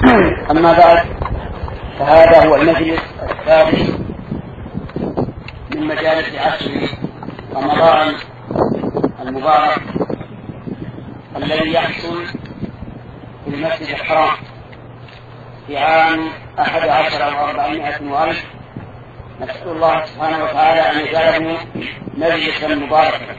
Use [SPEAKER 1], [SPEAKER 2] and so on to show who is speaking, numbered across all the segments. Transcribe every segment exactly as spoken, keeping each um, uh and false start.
[SPEAKER 1] أما بعد، فهذا هو المجلس الثالث من مجالس عشر رمضان المبارك الذي يحصل في المسجد الحرام في عام أحد عشر وأربعمائة وألف. نسأل الله سبحانه وتعالى أن يجعله مجلسا مباركا.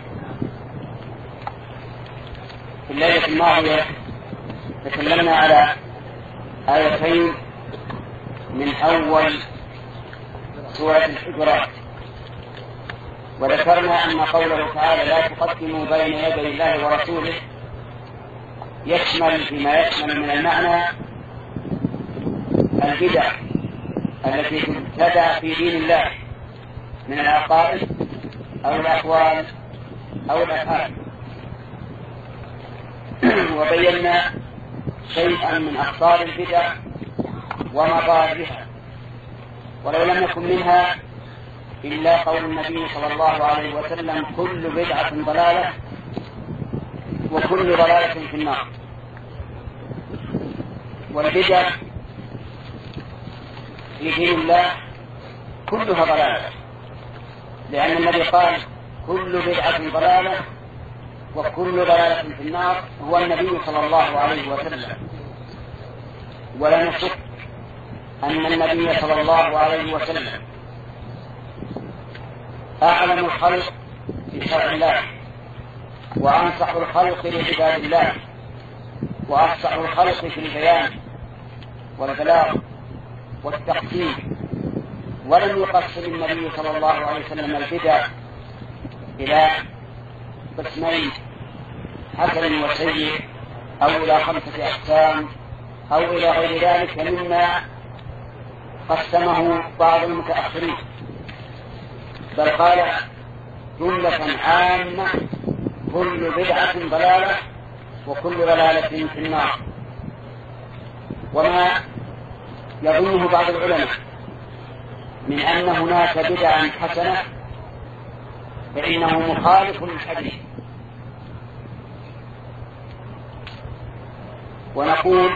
[SPEAKER 1] في الليلة الماضية تكلمنا على آيتين من أول سورة الحجرات، وذكرنا أن قوله تعالى لا تقدموا بين يدي الله ورسوله يشمل فيما يشمل من المعنى البدع التي تبتدع في دين الله من العقائد أو الأقوال أو الأفعال، وبينا شيئا من أخطار البدع ومضارها، ولو لم يكن منها إلا قول النبي صلى الله عليه وسلم كل بدعة ضلالة وكل ضلالة في النار. والبدع في دين الله كلها ضلالة، لأن النبي قال كل بدعة ضلالة وكل ضلالة في النار هو النبي صلى الله عليه وسلم. ولا نشك أن النبي صلى الله عليه وسلم أعلم الخلق بشرع الله، وأنصح الخلق لعباد الله، وأفصح الخلق في البيان والبلاغ والتقسيم. ولم يقسم النبي صلى الله عليه وسلم البدع إلى قسمين حسن وسيء أو إلى خمسة أقسام أو إلى غير ذلك مما قسمه بعض المتأخرين، بل قال جملة عامة كل بدعة ضلالة وكل ضلالة في النار. وما يظنه بعض العلماء من أن هناك بدعا حسنة فإنه مخالف للحديث، ونقول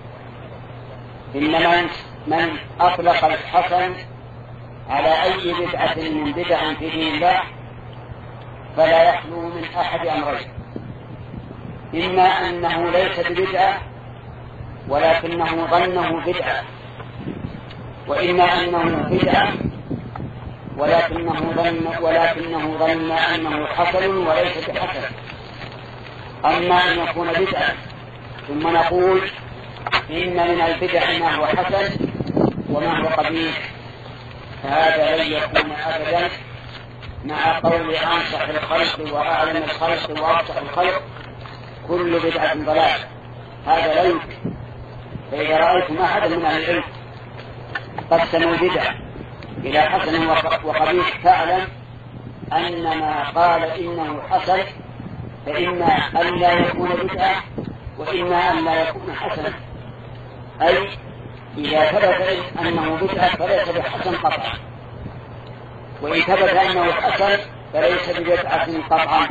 [SPEAKER 1] إن من, من أطلق الحسن على أي بدعة من بدع في دين الله فلا يخلو من أحد أمرين: إما أنه ليس ببدعة ولكنه ظنه بدعة، وإما أنه بدعة ولكنه ظن ولكنه ظن أنه حسن وليس بحسن. أما أن يكون بدعة ثم نقول إن من البدع ما هو حسن وما هو قبيح، فهذا لن يكون أبدا مع قول أنصح الخلق وأعلم الخلق وأفصح الخلق كل بدعة ضلال. هذا لا يمكن. فإذا رأيتم أحدا من أهل العلم قسموا البدع إلى حسن وقبيح فاعلم أن ما قال إنه حسن فإما أن لا يكون بدعة وإما أن لا يكون حسنا، أي إذا ثبت أنه بدعة فليس بحسن قطعا، وإن ثبت أنه حسن فليس ببدعة قطعا.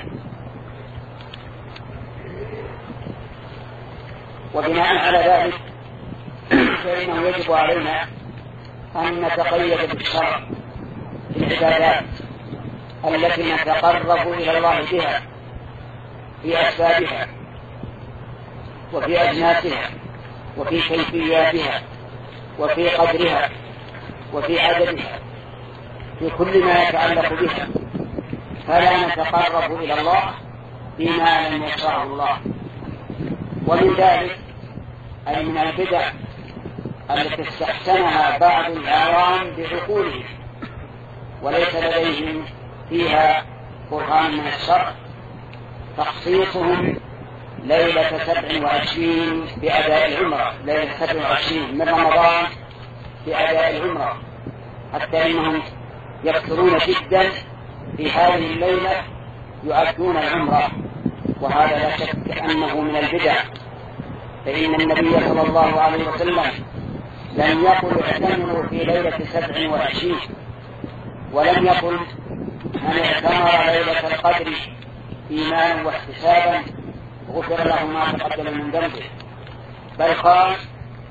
[SPEAKER 1] وبناء على ذلك فإنه يجب علينا أن نتقيد بالشرع في العبادات التي نتقرب إلى الله بها في أسبابها وفي أجناسها وفي كيفياتها وفي قدرها وفي عددها، في كل ما يتعلق بها، فلا نتقرب إلى الله بما لم يشرعه الله. ومن ذلك أي من البدع التي استحسنها بعض العوام بعقولهم وليس لديهم فيها برهان من الشرع تخصيصهم ليلة سبع وعشرين بأداء العمرة، ليلة سبع وعشرين من رمضان بأداء العمرة، حتى إنهم يكثرون جدا في هذه الليلة يؤدون العمرة، وهذا لا شك أنه من البدع. فإن النبي صلى الله عليه وسلم لم يقل اعتمروا في ليلة سبع وعشرين، ولم يقل من اعتمر ليلة القدر إيمانا واحتسابا غفر له ما تقدم من ذنبه، بل قال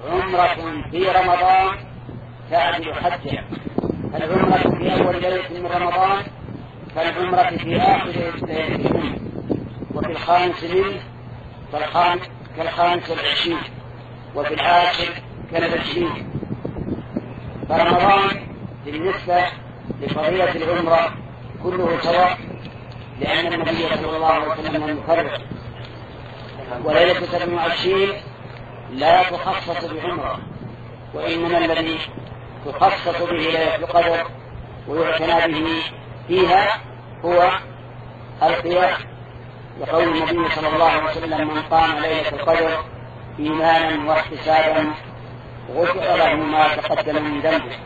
[SPEAKER 1] عمرة في رمضان تعدل حجة. العمرة في أول ليلة من رمضان كالعمرة في آخر ليلة، وفي الخامس منه كالخامس والعشرين، وفي العاشر كالعشرين. فرمضان بالنسبة لفضيلة العمرة كله سواء، لأن النبي صلى الله عليه وسلم لم يفرق. وليلة سبع وعشرين لا تخصص بعمرة، وإنما الذي تخصص به ليلة القدر ويعتنى به فيها هو القيام، لقول النبي صلى الله عليه وسلم: من قام ليلة القدر إيمانا واحتسابا غفر له ما تقدم من ذنبه.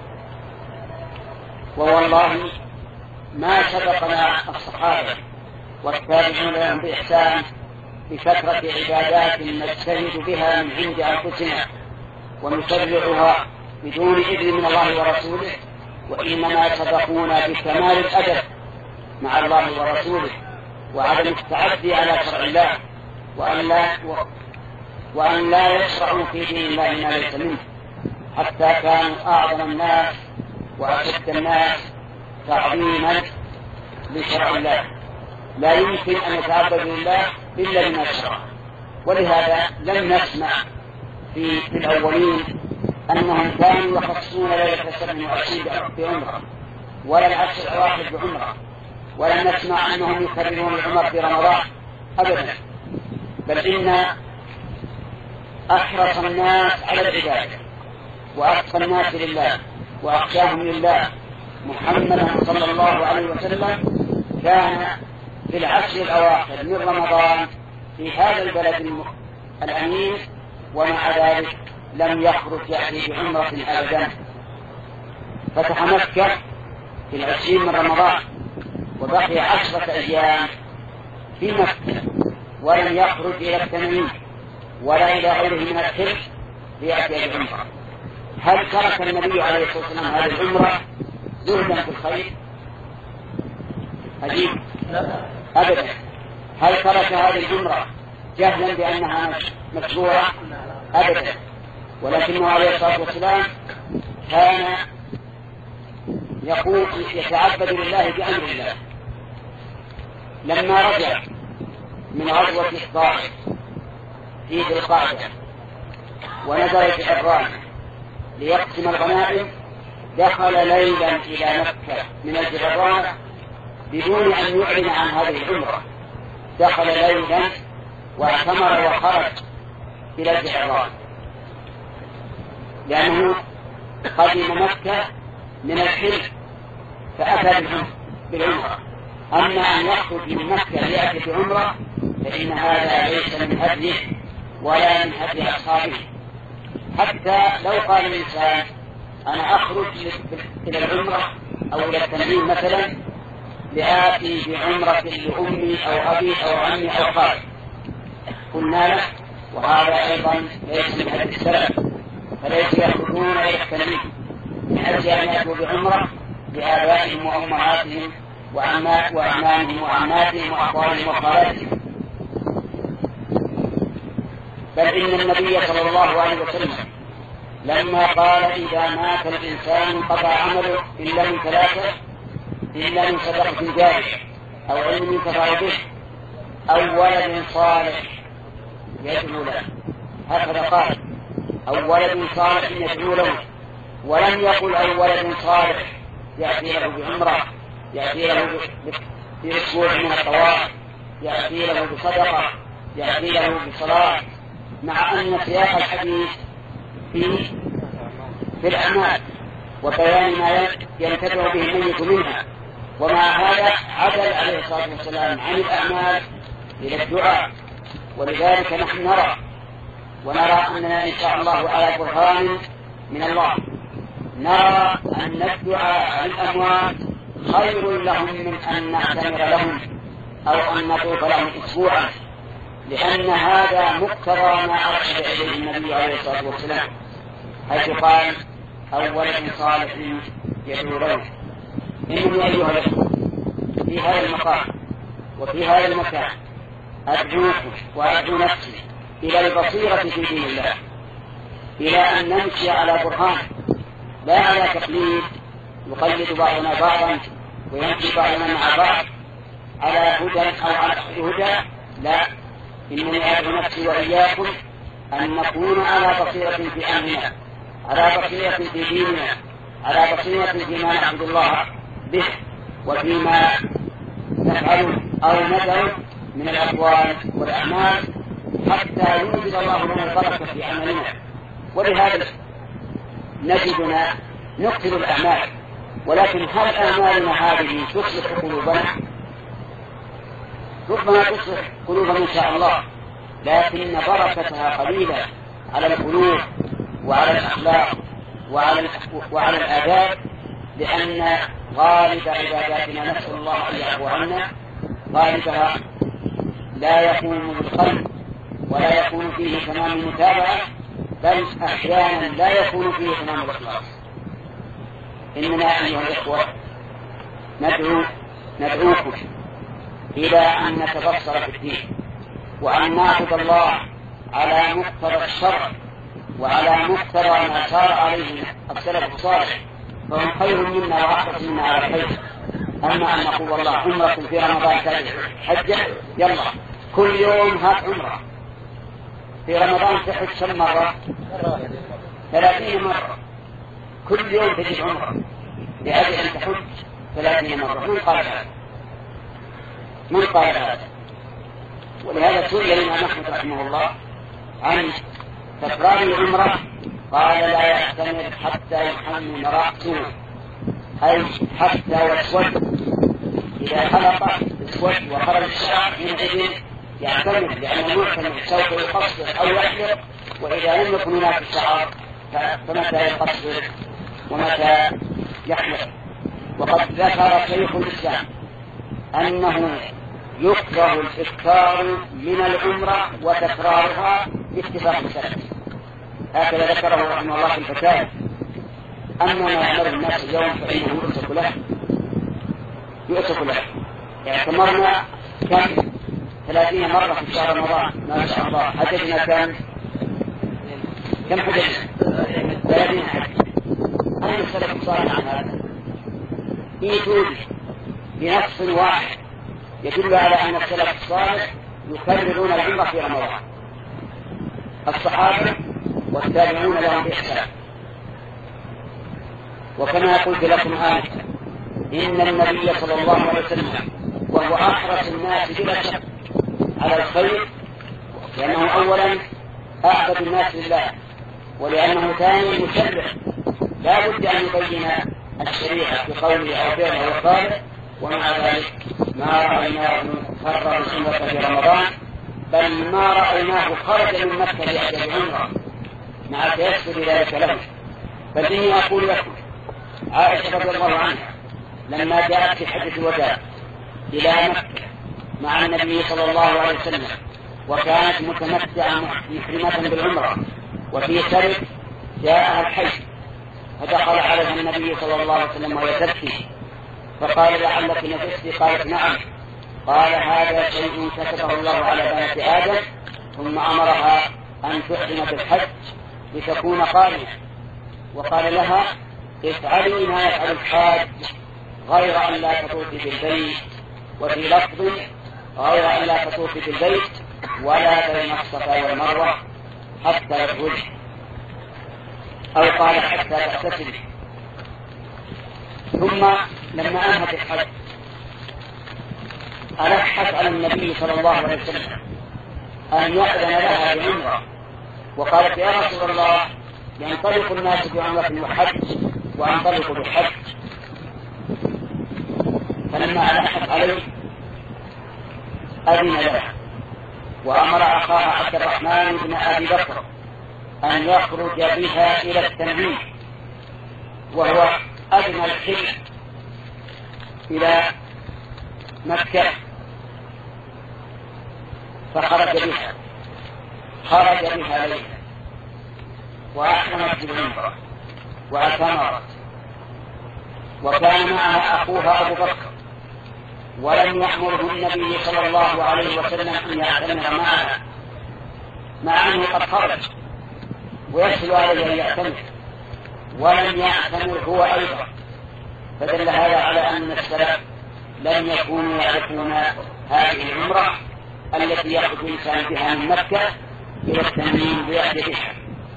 [SPEAKER 1] ووالله ما سبقنا الصحابة والتابعون لهم بإحسان بكثرة عبادات نجتهد بها من عند أنفسنا ونشرعها بدون إذن من الله ورسوله، وإنما سبقونا بكمال الأدب مع الله ورسوله وعدم التعدي على شرع الله، وأن لا, وأن لا يشرعوا في دين الله ما ليس منه، حتى كانوا أعظم الناس وأشد الناس تعظيما لشرع الله. لا يمكن أن يتعبدوا لله إلا بما شرع. ولهذا لم نسمع في, في الأولين أنهم كانوا يخصون ليلة سبع وعشرين بعمرة، ولا العشر الأواخر بعمرة، ولم نسمع أنهم يكررون العمر في رمضان أبدا. بل إن أحرص الناس على العبادة وأتقى الناس لله وأخشاهم لله محمد صلى الله عليه وسلم كان في العشر الأواخر من رمضان في هذا البلد الأمين، ومع ذلك لم يخرج يأتي بعمرة أبدا. فتح مكة في العشرين من رمضان وبقي عشرة أيام في مكة ولم يخرج إلى التنعيم ولا إلى غيره من الحج ليأتي بعمرة. هل ترك النبي عليه الصلاة والسلام هذه العمرة زهدا في الخير؟ عجيب، أبدا. هل ترك هذه العمرة جهلا بأنها مشروعة؟ أبدا. ولكنه عليه الصلاة والسلام كان يقول يتعبد لله بأمر الله. لما رجع من غزوة الطائف في ذي القعدة ونزل في حران ليقسم الغنائم، دخل ليلا إلى مكة من الجيران بدون أن يعلن عن هذه العمرة. دخل ليلا واعتمر وخرج إلى الجيران، لأنه قدم مكة من الحج فأتى بالعمرة. أما أن يخرج من مكة ليأتي بعمرة فإن هذا ليس من هديه ولا من هدي أصحابه. حتى لو قال الإنسان أنا أخرج إلى العمرة أو إلى التنعيم مثلا لآتي بعمرة لأمي أو أبي أو عمي أو خالي، قلنا له وهذا أيضا ليس من هدي السلف، فليس يخرجون إلى التنعيم من أجل أن يأتوا بعمرة لآبائهم وأمهاتهم وأعمامهم وعماتهم وأخوانهم وخالاتهم. بل إن النبي صلى الله عليه وسلم لما قال إذا مات الإنسان انقطع عمله إلا من ثلاثة: إلا من صدقة جارية أو علم ينتفع به أو ولد صالح يدعو له. هكذا قال: أو ولد صالح يدعو له، ولم يقل أو ولد صالح يأتي له بعمرة، يأتي له بأسبوع من الطواف، يأتي له بصدقة، يأتي له بصلاة، مع أن سياق الحديث في في الأعمال وبيان ما ينتفع به الميت منها. ومع هذا عدل عليه الصلاة والسلام عن الأعمال إلى الدعاء. ولذلك نحن نرى ونرى أننا إن شاء الله على برهان من الله، نرى أن الدعاء للأموات خير لهم من أن نعتمر لهم أو أن نطوف لهم أسبوعا، لأن هذا مقتضى ما أرشد إليه النبي عليه الصلاة والسلام، حيث قال: أو ولد صالح يدعو له. إنني أيها الأخوة في هذا المقام وفي هذا المكان أدعوكم وأدعو نفسي إلى البصيرة في دين الله، إلى أن نمشي على برهان، لا على تقليد يقلد بعضنا بعضا ويمشي بعضنا مع بعض على هدى أو على هدى. لا، إنني أدعو نفسي وإياكم أن نكون على بصيرة في أمرنا، على بصيرة في ديننا، على بصيرة فيما نعبد الله به وفيما نفعله أو ندعو من الأقوال والأعمال، حتى يوجد الله لنا البركة في عملنا. ولهذا نجدنا نقتل الأعمال، ولكن هل أعمالنا هذه تصلح قلوبنا؟ ربما تصلح قلوبنا إن شاء الله، لكن بركتها قليلة على القلوب وعلى الأخلاق وعلى وعلى الآداب، لأن غالب عباداتنا نسأل الله أن يعفو عنا غالبها لا يكون بالقلب ولا يكون فيه تمام المتابعة، بل أحيانا لا يكون فيه تمام الإخلاص. إننا أيها الإخوة ندعو ندعوكم إلى أن نتبصر في الدين وأن نعبد الله على مقتضى الشرع وعلى مقتضى ما سار عليه السلف الصالح، فهم خير منا وأحرص منا على الخير. أما أن نقول والله عمرة في رمضان تابع حجة، يلا كل يوم هات عمرة. في رمضان تحج كم مرة؟ ثلاثين مرة. كل يوم تجد عمرة لأجل أن تحج ثلاثين مرة. من قال هذا؟ من قال هذا؟ ولهذا سئل الإمام أحمد رحمه الله عن تكرار العمرة، قال لا يعتمر حتى يحمل رأسه، أي حتى يسود. إذا حلق يسود وخرج الشعر حينئذ يعتمر، لأن المعتمر سوف يقصر أو يحلق، وإذا لم يكن هناك الشعر فمتى يقصر ومتى يحلق. وقد ذكر شيخ الإسلام أنه يكره الإكثار من العمرة وتكرارها باتفاق السلف، هكذا ذكره رحمه الله في الفتاوى. أما ما يعمل الناس اليوم فإنه يؤسف له يؤسف له. اعتمرنا كم؟ ثلاثين مرة في شهر رمضان، ما شاء الله. حججنا كم؟ كم حججنا؟ ثلاثين حج. أين السلف الصالح عن هذا؟ إيتوا بنص واحد يدل على أن السلف الصالح يكررون العمرة في رمضان، الصحابة والتابعون لهم بإحسان. وكما قلت لكم آنفا إن النبي صلى الله عليه وسلم وهو أحرص الناس بلا شك على الخير، لأنه أولا أعبد الناس لله، ولأنه ثاني مشرع لا بد أن يبين الشريعة بقوله أو فعله وقاله. ومع ذلك ما رأيناه فرغ السنة في رمضان، بل ما رأيناه خرج من مكة لأجل عمره مع تيسر ذلك له. فإني أقول لكم عائشة رضي الله عنها لما جاءت في حجة الوداع إلى مكة مع النبي صلى الله عليه وسلم، وكانت متمتعة محرمة بالعمرة وفي سرد جاءها الحج، فدخل عليها النبي صلى الله عليه وسلم وهي تبكي، فقال لعلك نفستي؟ قالت نعم. قال هذا شيء كتبه الله على بنات آدم، ثم أمرها أن تحرم بالحج لتكون قارنة، وقال لها افعلي ما يفعل الحاج غير أن لا تطوفي بالبيت، وفي لفظ غير أن لا تطوفي بالبيت ولا بين الصفا والمروة حتى يخرج، أو قال حتى تغتسل. ثم لما أنهت الحج ألحت على النبي صلى الله عليه وسلم أن يأذن لها بعمرة، وقالت يا رسول الله ينطلق الناس بعمرة وحج وأنطلق بالحج. فلما ألحت عليه أذن لها، وأمر أخاها عبد الرحمن بن أبي بكر أن يخرج بها إلى التنعيم، وهو أدنى الحج إلى مكة، فخرج بها خرج بها ليلا وأحرمت بالعمرة واعتمرت، وكان معها أخوها أبو بكر، ولم يأمره النبي صلى الله عليه وسلم أن يعتمر معها، مع أنه قد خرج ويحصل عليه أن يعتمر ولم يعتمر هو أيضا، فدل هذا على أن السلف لم يكونوا يعرفون هذه العمرة التي يخرج الإنسان بها من مكة إلى التنعيم بوحدتها.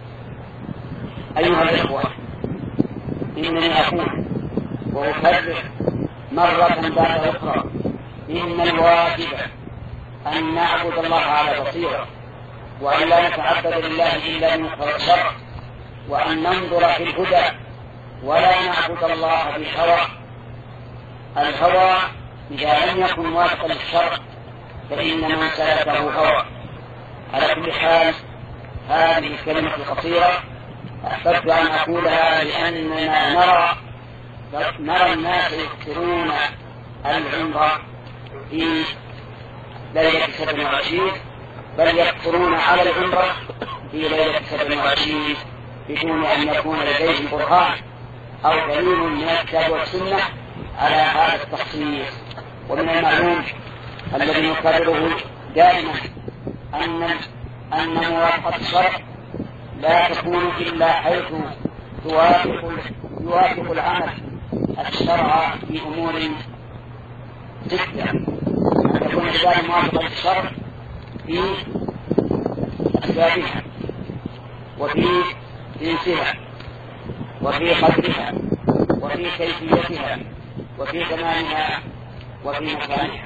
[SPEAKER 1] أيها الإخوة، إنني أقول وأكرر مرة بعد أخرى إن الواجب أن نعبد الله على بصيرة، وأن لا نتعبد لله إلا بمقتضى الشرع، وأن ننظر في الهدى ولا نعبد الله بالهوى. الهوى إذا لم يكن موافقا للشرع فإن من سلكه هوى. على كل حال هذه الكلمة القصيرة أحببت أن أقولها لأننا نرى نرى الناس يكثرون العمرة في ليلة سبع وعشرين، بل يكثرون على العمرة في ليلة سبع وعشرين بدون أن يكون لديهم برهان أو دليل من الكتاب والسنة على هذا التخصيص. ومن المعلوم الذي نكرره دائما أن أن موافقة الشرع لا تكون إلا حيث توافق يوافق العمل الشرع في أمور ستة، أن يكون الإنسان موافقا للشرع في أسبابها وفي جنسها وفي قدرها وفي كيفيتها وفي زمانها وفي مكانها.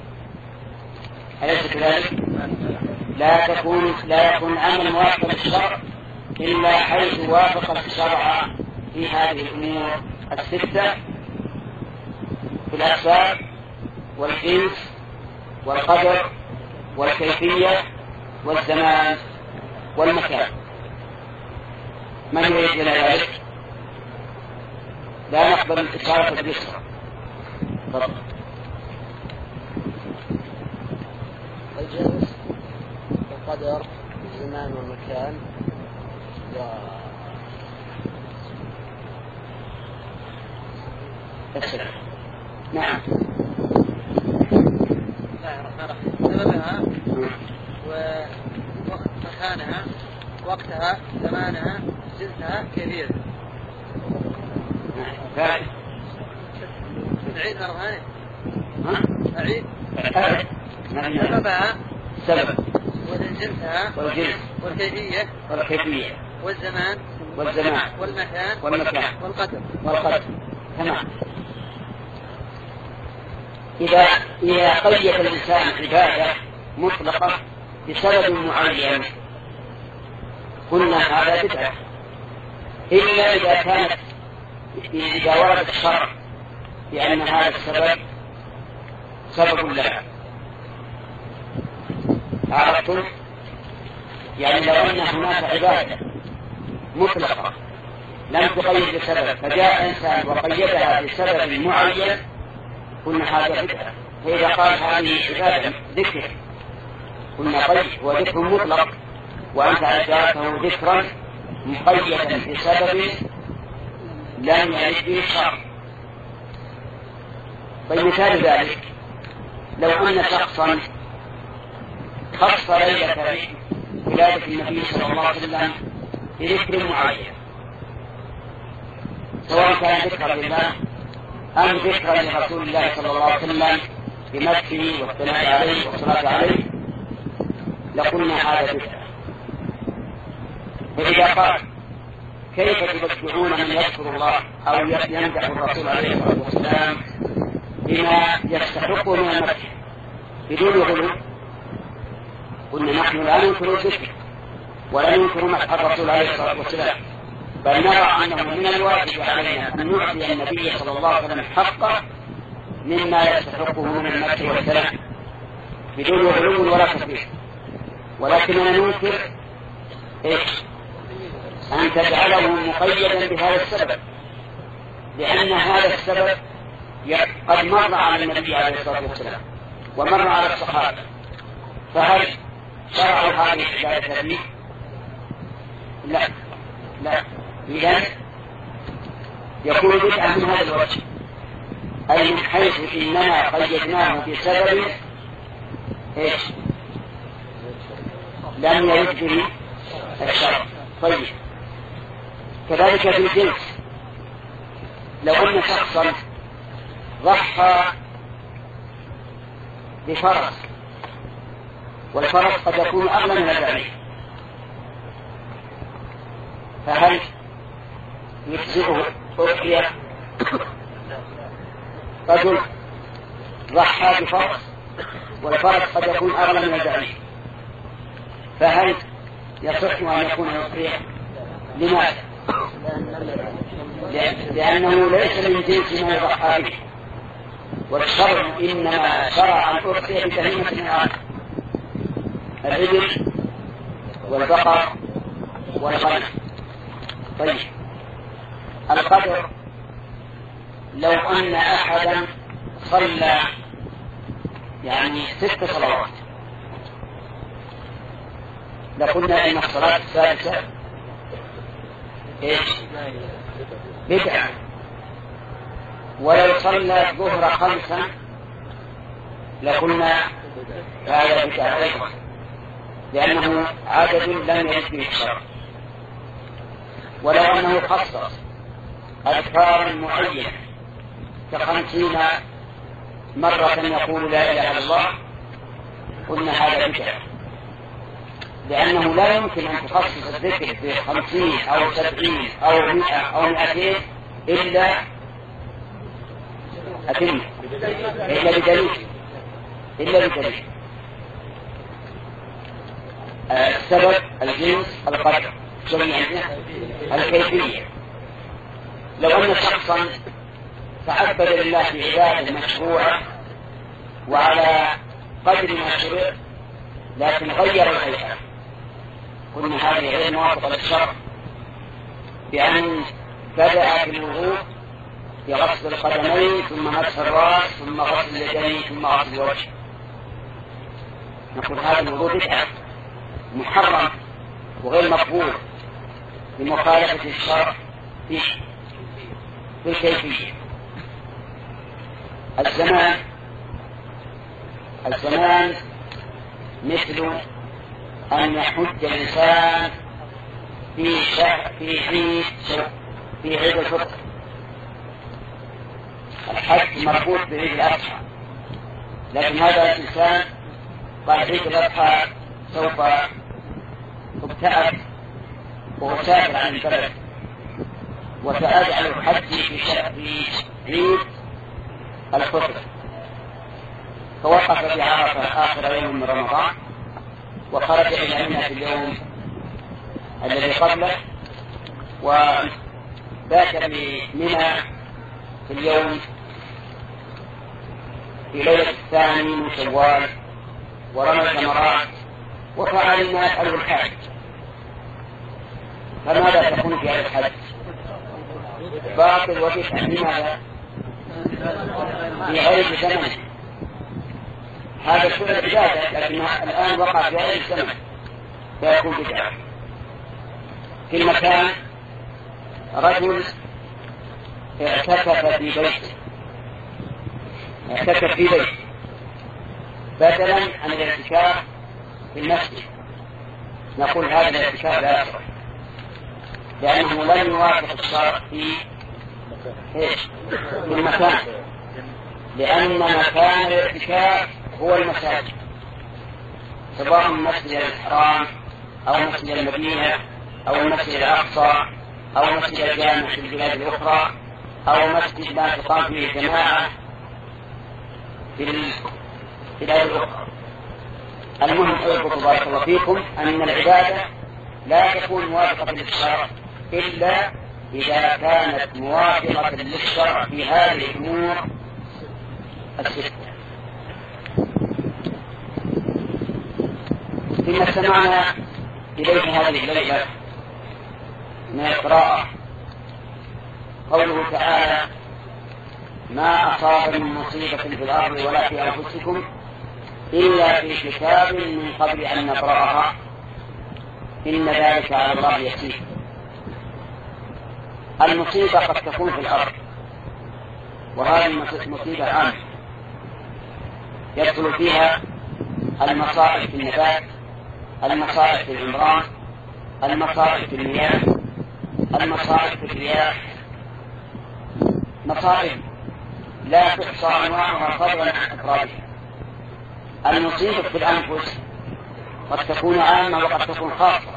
[SPEAKER 1] أليس كذلك؟ لا تكون لا يكون العمل موافقا للشرع إلا حيث وافق الشرع في هذه الأمور الستة في الأسباب والجنس والقدر والكيفية والزمان والمكان. من يريد إلى ذلك؟ لا نقبل الإشارة باليسرى. تفضل.
[SPEAKER 2] الجنس والقدر والزمان والمكان و
[SPEAKER 1] السلام. نعم.
[SPEAKER 2] سببها ووقت مكانها وقتها زمانها جنسها كبير.
[SPEAKER 1] نعم.
[SPEAKER 2] نعيد مرة ثانية.
[SPEAKER 1] ها؟
[SPEAKER 2] أعيد.
[SPEAKER 1] سببها سبب
[SPEAKER 2] وجنسها
[SPEAKER 1] والجنس
[SPEAKER 2] والكيفية
[SPEAKER 1] والكيفية
[SPEAKER 2] والزمان
[SPEAKER 1] والزمان
[SPEAKER 2] والمكان
[SPEAKER 1] والمكان
[SPEAKER 2] والقدر
[SPEAKER 1] والقدر. تمام. إذا إذا قيد الإنسان عبادة مطلقة بسبب معين قلنا هذا بدعة، إلا إذا كانت إذا ورد الشرع بأن هذا السبب سبب لها. عرفتم؟ يعني لو أن هناك عبادة مطلقة لم تقيد بسبب فجاء إنسان وقيدها بسبب معين قلنا هذا بدعة. فإذا قال هذه عبادة ذكر قلنا طيب وذكر مطلق وأنت أجابته ذكرا مقيدا بسبب لم يرد به الشرع. فمثال ذلك لو أن شخصا خص ليلة ولادة النبي صلى الله عليه وسلم بذكر معين، سواء كان ذكرا لله أم ذكرا لرسول الله صلى الله عليه وسلم بمدحه والثناء عليه والصلاة عليه، لقلنا هذا بدعة. فإذا قال كيف تبدعون من يذكر الله أو يمدح الرسول عليه الصلاة والسلام بما يستحق من المدح بدون غلو، قلنا نحن لا ننكر الذكر ولا ننكر مدح الرسول عليه الصلاة والسلام، بل نرى أنه من الواجب علينا أن نعطي النبي صلى الله عليه وسلم حقه مما يستحقه من المدح والسلام بدون غلو ولا تفريط. ولكننا ننكر إيش؟ أن تجعله مقيدا بهذا السبب، لأن هذا السبب قد مر على النبي عليه الصلاة والسلام ومر على الصحابة، فهل شرعوا هذه العبادة فيه؟ لا لا. إذن يكون بدعة من هذا الوجه، أي من حيث إننا قيدناه بسبب إيش؟ لم يرد به الشرع. طيب كذلك في الجنس، لو أن شخصا ضحى بفرس والفرس قد يكون أغلى من البعير، فهل يجزئه أضحية؟ رجل ضحى بفرس والفرس قد يكون أغلى من البعير، فهل يصح أن يكون أضحية؟ لماذا؟ لأنه ليس من جنس ما يضحى به، والشرع إنما شرع الأضحية ببهيمة الأنعام، الإبل والبقر والغنم. طيب القدر، لو أن أحدا صلى يعني ست صلوات لقلنا إن الصلاة الثالثة إيش؟ بدعة. ولو صلى الظهر خمسا لقلنا هذا بدعة أيضا، لأنه عدد لم يرد به الشرع. ولو أنه خصص أذكار معينة كخمسين مرة يقول لا إله إلا الله قلنا هذا بدعة، لأنه لا يمكن أن تخصص الذكر بخمسين أو سبعين أو مئة أو مئتين إلا أتم إلا بدليل إلا بدليل السبب الجنس القدر الكيفية. لو أن شخصا تعبد لله بعبادة مشروعة وعلى قدر ما شرع لكن غير الهيئة قلنا هذه غير موافقة للشرع، بأن بدأ بالوضوء بغسل القدمين ثم مسح الرأس ثم غسل اليدين ثم غسل الوجه، نقول هذا الوضوء بدعة محرم وغير مقبول لمخالفة الشرع في الكيفية. الزمان الزمان مثل أن يحج الإنسان في شهر في عيد في عيد الفطر، الحج مربوط بعيد الأضحى، لكن هذا الإنسان قال عيد الأضحى سوف ابتعد وأسافر عن البلد وسأجعل الحج في شهر عيد الفطر، فوقف في عرفة آخر يوم من رمضان وخرج إلى منى في اليوم الذي قبله وبات بمنى في اليوم في ليلة الثاني من شوال ورمى الجمرات وفعل ما يفعله الحاج، فماذا تكون في هذا الحج؟ باطل وبدعة. لماذا؟ في غير زمنه، هذا الشغل عبادة لكن الآن وقع في غير الزمن فيكون بدعة. في المكان رجل اعتكف في بيته اعتكف في بيته بدلا عن الاعتكاف في المسجد، نقول هذا الاعتكاف لا يصح لأنه لم يوافق الشرع في في المكان، لأن مكان الاعتكاف هو المساجد، سواء مسجد الحرام أو مسجد المدينة أو المسجد الأقصى أو مسجد الجامع في البلاد الأخرى أو مسجد لا تقام فيه جماعة في البلاد الأخرى. المهم أيضا بارك الله فيكم أن العبادة لا تكون موافقة للشرع إلا إذا كانت موافقة للشرع في هذه الأمور الستة. ثم استمعنا إليه هذه الليلة من القراءة قوله تعالى: ما أصاب من مصيبة في الأرض ولا في أنفسكم إلا في كتاب من قبل أن نقرأها إن ذلك على الله يسير. المصيبة قد تكون في الأرض، وهذه مصيبة عامة يدخل فيها المصائب في النبات، المصائب في العمران، المصائب في المياه، المصائب في الرياح، مصائب لا تحصى أنواعها فضلا عن إفرادها. المصيبة في الأنفس قد تكون عامة وقد تكون خاصة،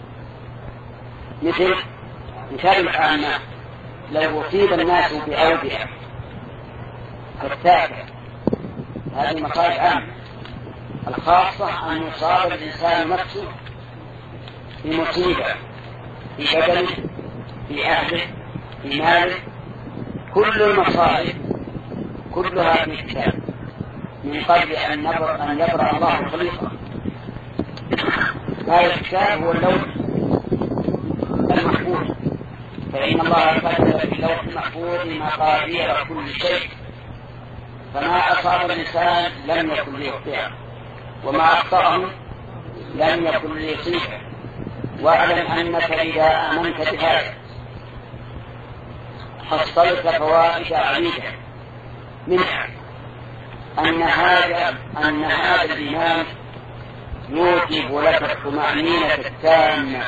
[SPEAKER 1] مثل مثال العامة لو أصيب الناس بأوبئة فتاكة، هذه مصائب عامة. الخاصة أن يصاب الإنسان نفسه بمصيبة في بدنه، في أهله، في ماله. كل المصائب كلها في كتاب من قبل أن يبرأ الله الخليقة. هذا الكتاب هو اللوح المحفوظ، فإن الله كتب في اللوح المحفوظ مقادير كل شيء، فما أصاب الإنسان لم يكن ليخطئه، وما أخطأه لم يكن ليصيبه. واعلم أنك إذا آمنت بهذا حصلت فوائد عديدة، منها أن هذا أن هذا الإيمان يوجب لك الطمأنينة التامة.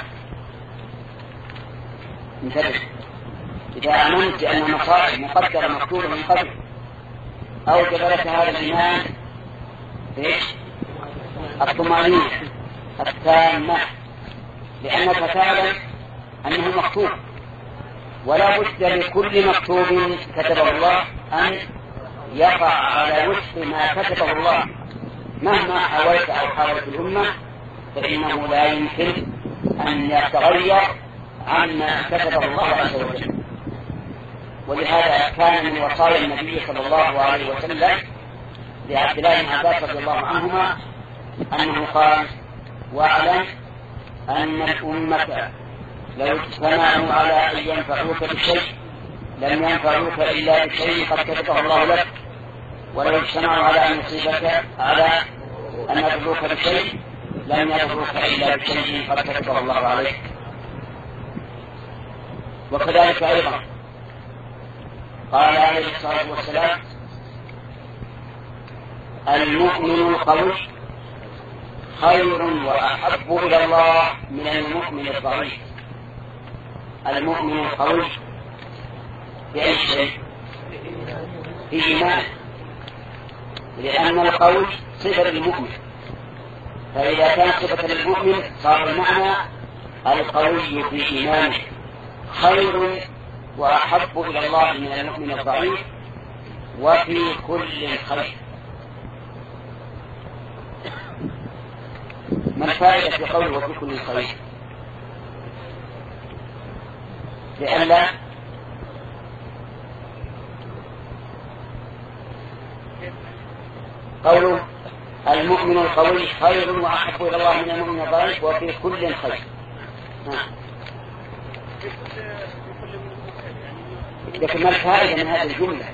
[SPEAKER 1] انتبه، إذا آمنت أن المصائب مقدرة مكتوبة من قبل أوجب لك هذا الإيمان إيش؟ الطمأنينة التامة، لأنك تعلم أنه مكتوب، ولا بد لكل مكتوب كتبه الله أن يقع على وفق ما كتبه الله. مهما حاولت أو حاولت الأمة فإنه لا يمكن أن يتغير عما كتبه الله عز وجل. ولهذا كان من وصايا النبي صلى الله عليه وسلم لعبد الله بن عباس رضي الله عنهما أنه قال: واعلم أن الأمة لو اجتمعوا على أن ينفعوك بشيء لم ينفعوك إلا بشيء قد كتبه الله لك، ولو اجتمعوا على أن يصيبك على أن يضروك بشيء لم يضروك إلا بشيء قد كتبه الله عليك. وكذلك أيضا قال عليه الصلاة والسلام: المؤمن القوي خير وأحب إلى الله من المؤمن الضعيف. المؤمن القوي بأي شيء؟ في إيمانه، لأن القوي صفة للمؤمن، فإذا كان صفة للمؤمن صار المعنى القوي في إيمانه خير وأحب إلى الله من المؤمن الضعيف، وفي كل خير. ما الفائدة في قوله وفي كل خير؟ لئلا قوله المؤمن القوي خير وأحب إلى الله من المؤمن الضعيف وفي كل خير. لكن ما الفائدة من هذه الجملة؟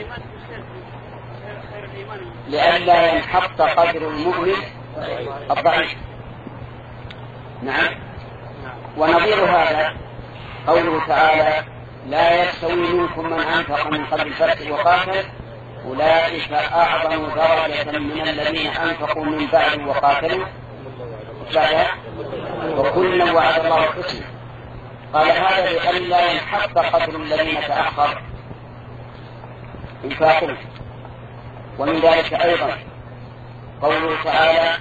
[SPEAKER 1] لئلا ينحط قدر المؤمن الضعيف. نعم. ونظير هذا قوله تعالى: لا يستوي منكم من أنفق من قبل الفتح وقاتل أولئك أعظم درجة من الذين أنفقوا من بعد وقاتلوا وكلا وعد الله الحسنى. قال هذا لئلا ينحط قدر الذين تأخر انفاقهم. ومن ذلك أيضا قوله تعالى: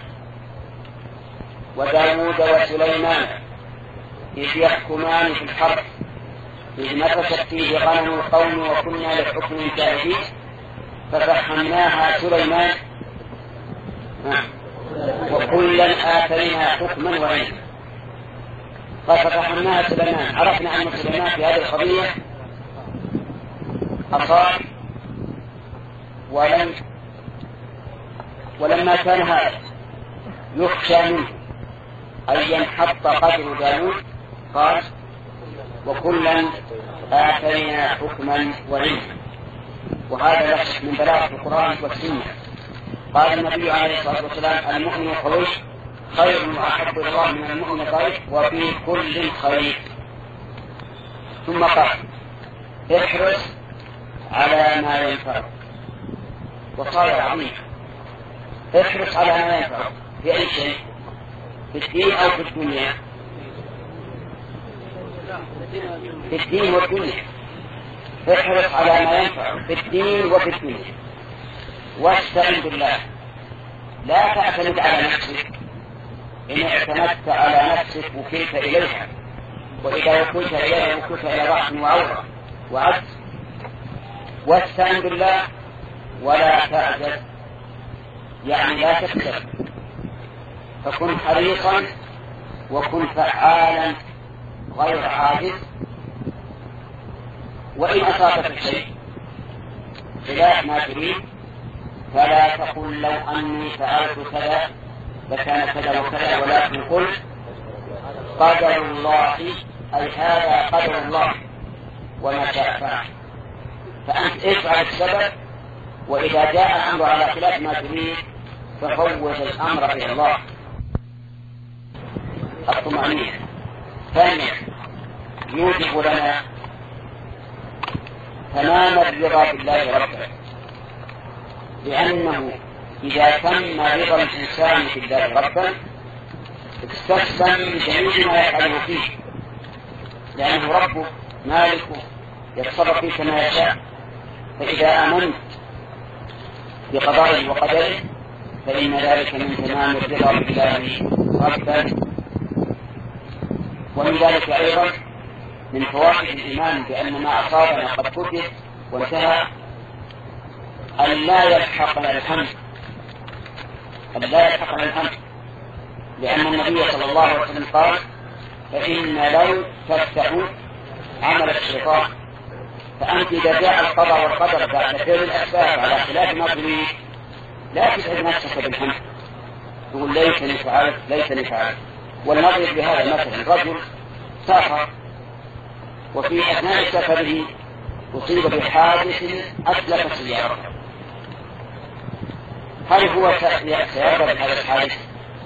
[SPEAKER 1] وداود وسليمان إذ يحكمان في الحرث إذ نفشت فيه غنم القوم وكنا لحكم شاهدين ففهمناها سليمان وكلا آتينا حكما وعلما. ففهمناها سليمان، عرفنا أن سليمان في هذه القضية أصاب، ولم ولما كان هذا يخشى منه أن ينحط قدر داود قال: وكلا آتينا حكما وعلما. وهذا لفظ من بلاغة القرآن والسنة. قال النبي عليه الصلاة والسلام: المؤمن القوي خير وأحب إلى الله من المؤمن الضعيف وفي كل خير. ثم قال: احرص على ما ينفعك. وصايا عظيمة. احرص على ما ينفعك في أي شيء، في الدين أو في الدنيا. في الدين والدنيا، احرص على ما ينفع في الدين وفي الدنيا، واستعن بالله. لا تعتمد على نفسك، إن اعتمدت على نفسك وكلت إليها، وإذا وكلت إليها وكلت إلى ضعف وعورة وعجز. واستعن بالله ولا تعجز، يعني لا تكسر، فكن حريصا وكن فعالا غير عاجز. وإن أصابك شيء خلاف ما تريد فلا تقل لو أني فعلت كذا لكان كذا وكذا، ولكن قل قدر الله، أي هذا قدر الله وما شاء فعل. فأنت افعل السبب، وإذا جاء الأمر على خلاف ما تريد ففوض الأمر إلى الله. الطمأنينة. ثانيا، يوجب لنا تمام الرضا بالله ربا، لأنه إذا تم رضا الإنسان بالله ربا استسلم لجميع ما يفعله فيه، لأنه ربه مالكه يتصرف فيه كما يشاء. فإذا آمنت بقضائه وقدره فإن ذلك من تمام الرضا بالله ربا. ومن ذلك أيضا من فوائد الإيمان بأن ما أصابنا قد كتب وانتهى، أن لا يلحقنا الهم، أن لا يلحقنا الهم، لأن النبي صلى الله عليه وسلم قال: فإن لو تفتح عمل الشيطان. فأنت إذا جاء القضاء والقدر بعد فعل الأسباب على خلاف ما تريد لا تسعد نفسك بالهم، تقول ليتني فعلت ليتني فعلت. ولنضرب بهذا مثلا: رجل سافر وفي أثناء سفره أصيب بحادث أتلف سيارته، هل هو سيرضى بهذا الحادث؟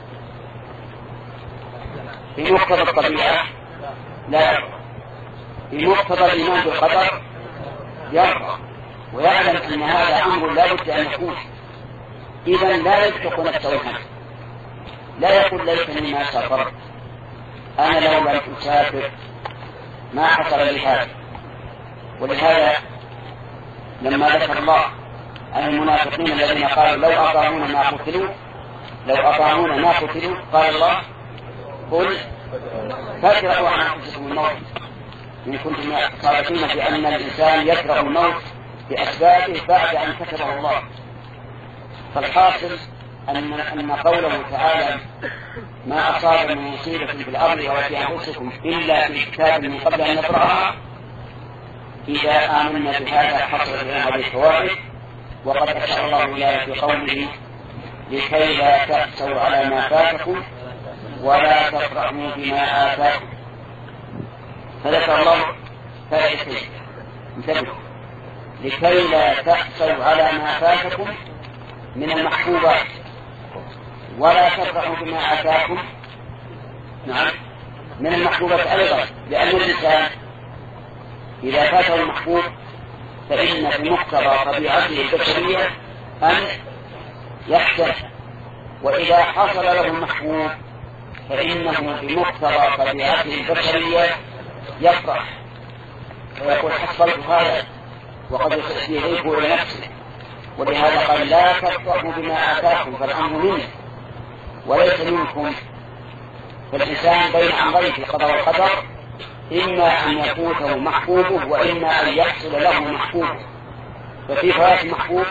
[SPEAKER 1] في مقتضى الطبيعة لا يرضى، في مقتضى الإيمان بالقدر يرضى، ويعلم أن هذا أمر لا بد أن يكون. إذا لا يترك نفسه الهم، لا يقول ليتني ما سافرت، أنا لو لم أسافر ما حصل لي هذا. ولهذا لما ذكر الله عن المنافقين الذين قالوا لو أطاعونا ما قتلوا لو أطاعونا ما قتلوا قال الله: قل فادرءوا عن أنفسكم الموت إن كنتم صادقين بأن الإنسان يكره الموت بأسبابه بعد أن كتبه الله. فالحاصل أن أن قوله تعالى: ما أصاب من مصيبة في الأرض ولا في أنفسكم إلا في كتاب من قبل أن نقرأها، إذا آمنا بهذا حصل لنا هذه الفوائد. وقد أشار الله إلى في قوله: لكي لا تأسوا على ما فاتكم ولا تفرحوا بما آتاكم. فذكر الله فائدتين: انتبهوا، لكي لا تأسوا على ما فاتكم من المحبوبات ولا تفرحوا بما آتاكم، نعم، من المحبوبات أيضا، لأن الإنسان إذا فاته المحبوب فإن في مقتضى طبيعته البشرية أن يحزن، وإذا حصل له المحبوب فإنه بمقتضى طبيعته البشرية يفرح ويقول: حصلت هذا، وقد يضيف إلى نفسه. ولهذا قال: لا تفرحوا بما آتاكم، فالأمر منه وليس منكم. فالإنسان بين أمرين في القضاء والقدر: إما أن يفوته محبوبه وإما أن يحصل له محبوبه. ففي فوات المحبوب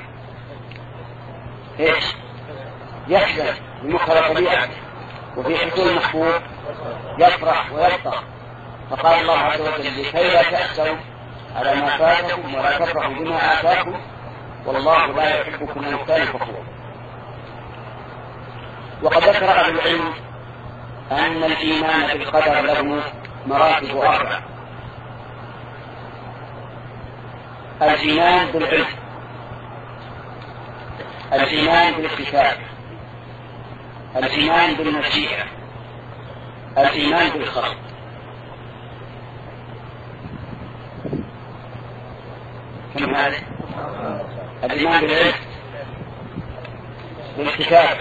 [SPEAKER 1] إيش؟ يحزن بمقتضى طبيعته، وفي حصول المحبوب يفرح ويفرح. فقال الله عز وجل: لكي لا تأسوا على ما فاتكم ولا تفرحوا بما آتاكم والله لا يحب كل مختال فخور. وقد ذكر أهل العلم أن الإيمان بالقدر له مراتب أربعة: الإيمان بالعلم، الإيمان بالكتاب، الإيمان بالمشيئة، الإيمان بالخلق. كم هذا؟ الإيمان بالعلم، بالكتاب،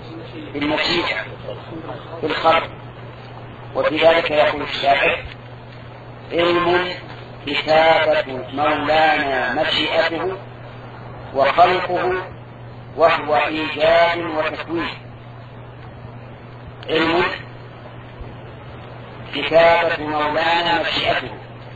[SPEAKER 1] بالمشيئة، بالخلق. وفي ذلك يقول الشاعر: علم كتابة مولانا مشيئته وخلقه وهو إيجاد وتكوين. علم كتابة مولانا مشيئته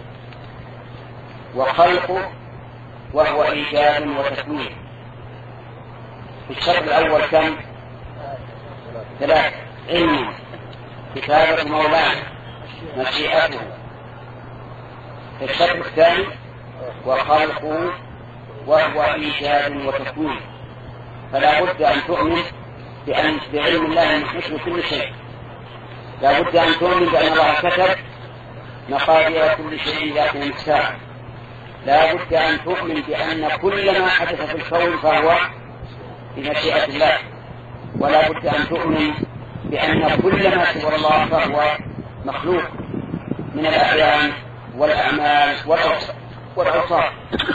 [SPEAKER 1] وخلقه وهو إيجاد وتكوين. في الشرط الأول كم؟ ثلاثة. علم كتابة مولانا مشيئته. في الشرط الثاني وخلقه وهو إيجاد وتكوين. فلا بد أن تؤمن بأن بعلم الله المحيط بكل شيء. لا بد أن تؤمن بأن الله كتب مقادير كل شيء ذات الساعة. لا بد أن تؤمن بأن كل ما حدث في الكون فهو بمشيئة الله. ولا بد أن تؤمن بأن كل ما سوى الله فهو مخلوق من الأعيان والأعمال والأوصاف.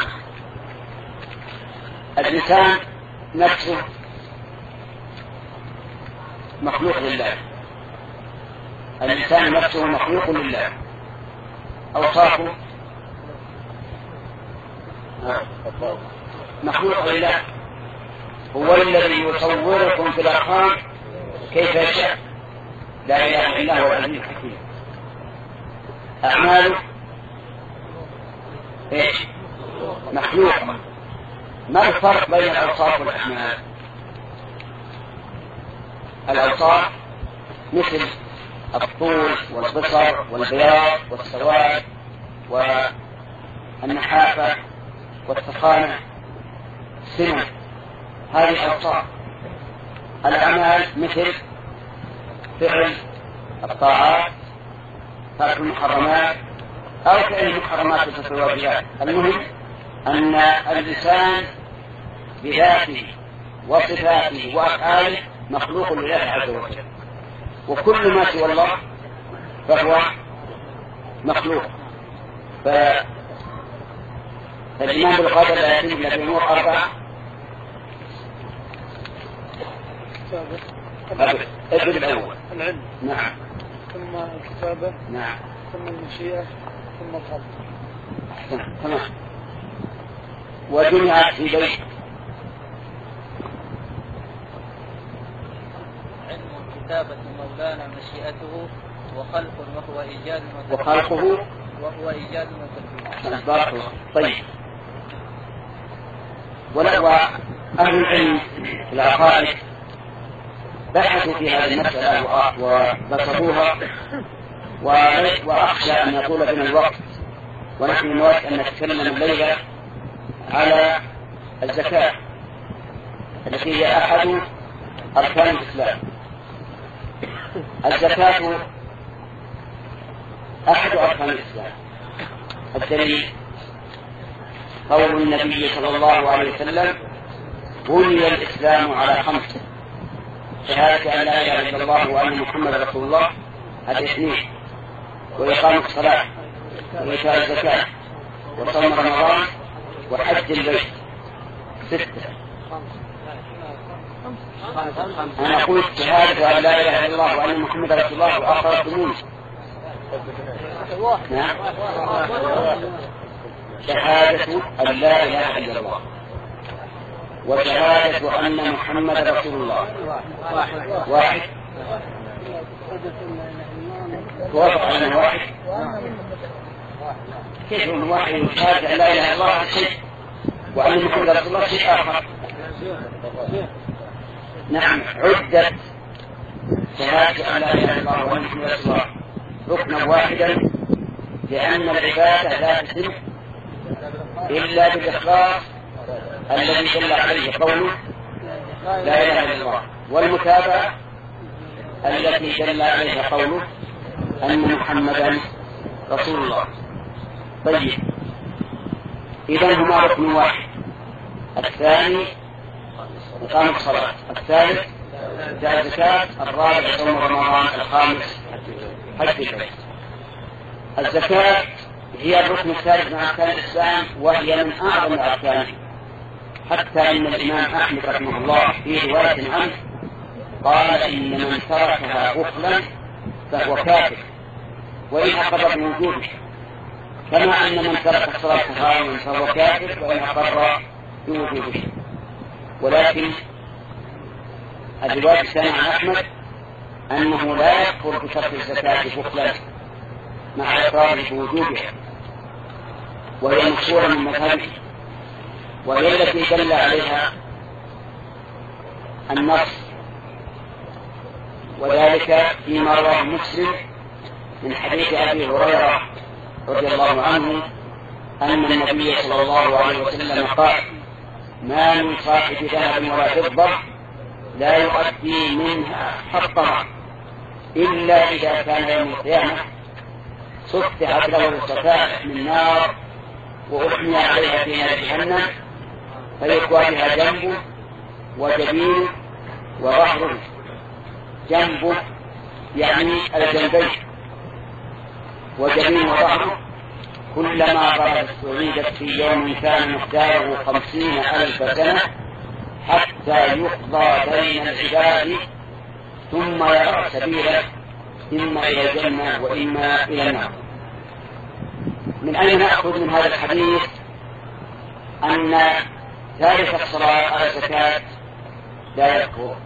[SPEAKER 1] الإنسان نفسه مخلوق لله. الإنسان نفسه مخلوق لله. أوصافه مخلوق لله. هو الذي يصوركم في الأرحام كيف يشاء. لا إله إلا هو العزيز الحكيم. أعماله إيش؟ مخلوق. ما الفرق بين الأوصاف والأعمال؟ الأوصاف مثل الطول والبصر والبياض والسواد والنحافة والتخانة السنة، هذه أوصاف. الأعمال مثل فعل الطاعات، ترك المحرمات، أو فعل المحرمات وترك الواجبات. المهم أن الإنسان بذاته وصفاته وأفعاله مخلوق لله عز وجل. وكل ما سوى الله فهو مخلوق. فالإيمان بالقدر لا يتم إلا بأمور أربعة. العلم الأول.
[SPEAKER 3] العلم.
[SPEAKER 1] نعم.
[SPEAKER 3] ثم الكتابة.
[SPEAKER 1] نعم.
[SPEAKER 3] ثم المشيئة ثم الخلق.
[SPEAKER 1] تمام. وجمعت في بيت.
[SPEAKER 2] علم كتابة مولانا مشيئته وخلق وهو إيجاد
[SPEAKER 1] وخلقه
[SPEAKER 2] وهو إيجاد وتكوين.
[SPEAKER 1] بارك الله. طيب. ولو أهل العلم في العقائد بحثوا في هذه المسألة وبسطوها، وأخشى أن يطول بنا الوقت، ونحن نود أن نتكلم الليلة على الزكاة التي هي أحد أركان الإسلام. الزكاة أحد أركان الإسلام. الدليل قول النبي صلى الله عليه وسلم: بني الإسلام على خمس: شهادة أن لا إله إلا الله وأن محمد رسول الله، هذا اثنين، وإقام الصلاة وإيتاء الزكاة وصوم رمضان وحج البيت، ستة. أنا أقول شهادة أن لا إله إلا الله وأن محمد رسول الله وأقرأتمون. نعم. شهادة أن لا إله إلا الله وشهادة أن محمد رسول الله واحد. توافق على واحد. كيف من واحد شهادة أن لا إله إلا الله شيء وأن محمد رسول الله شيء آخر؟ نعم. عدت شهادة أن لا إله إلا الله وأن محمد رسول الله ركنا واحدا، لأن العبادة لا تتم إلا بالإخلاص الذي دل عليه قوله لا إله إلا الله، والمتابعة التي دل عليها قوله أن محمدا رسول الله. طيب، إذن هما ركن واحد. الثاني إقام الصلاة، الثالث إيتاء الزكاة، الرابع صوم رمضان، الخامس حج البيت. الزكاة هي الركن الثالث من أركان الإسلام، وهي من أعظم أركانه، حتى إن الإمام أحمد رحمه الله في رواية عنه قال: إن من تركها بخلا فهو كافر وإن أقر بوجوده. كما أن من ترك الصلاة سهوا فهو كافر وإن أقر بوجوده. ولكن الرواية الثانية عن أحمد أنه لا يكفر بترك الزكاة بخلا مع إقراره بوجوبها، وهي مشهورة من مذهبه، وهي التي دل عليها النص، وذلك فيما رواه مسلم من حديث أبي هريرة رضي الله عنه أن النبي صلى الله عليه وسلم قال: ما من صاحب ذهب ولا فضة لا يؤدي منها حقها إلا إذا كان يوم القيامة فتحت له سفائح من نار وأحمي عليها في نار جهنم فيكوى بها جنبه وجبينه وظهره. جنبه يعني الجنبين، وجبينه وظهره كلما بردت سعيدت في يوم كان مقداره خمسين ألف سنة حتى يقضى بين العباد ثم يرى سبيله إما إلى الجنة وإما إلى النار. من أين نأخذ من هذا الحديث أن تارك الصلاة على الزكاة لا يكفر؟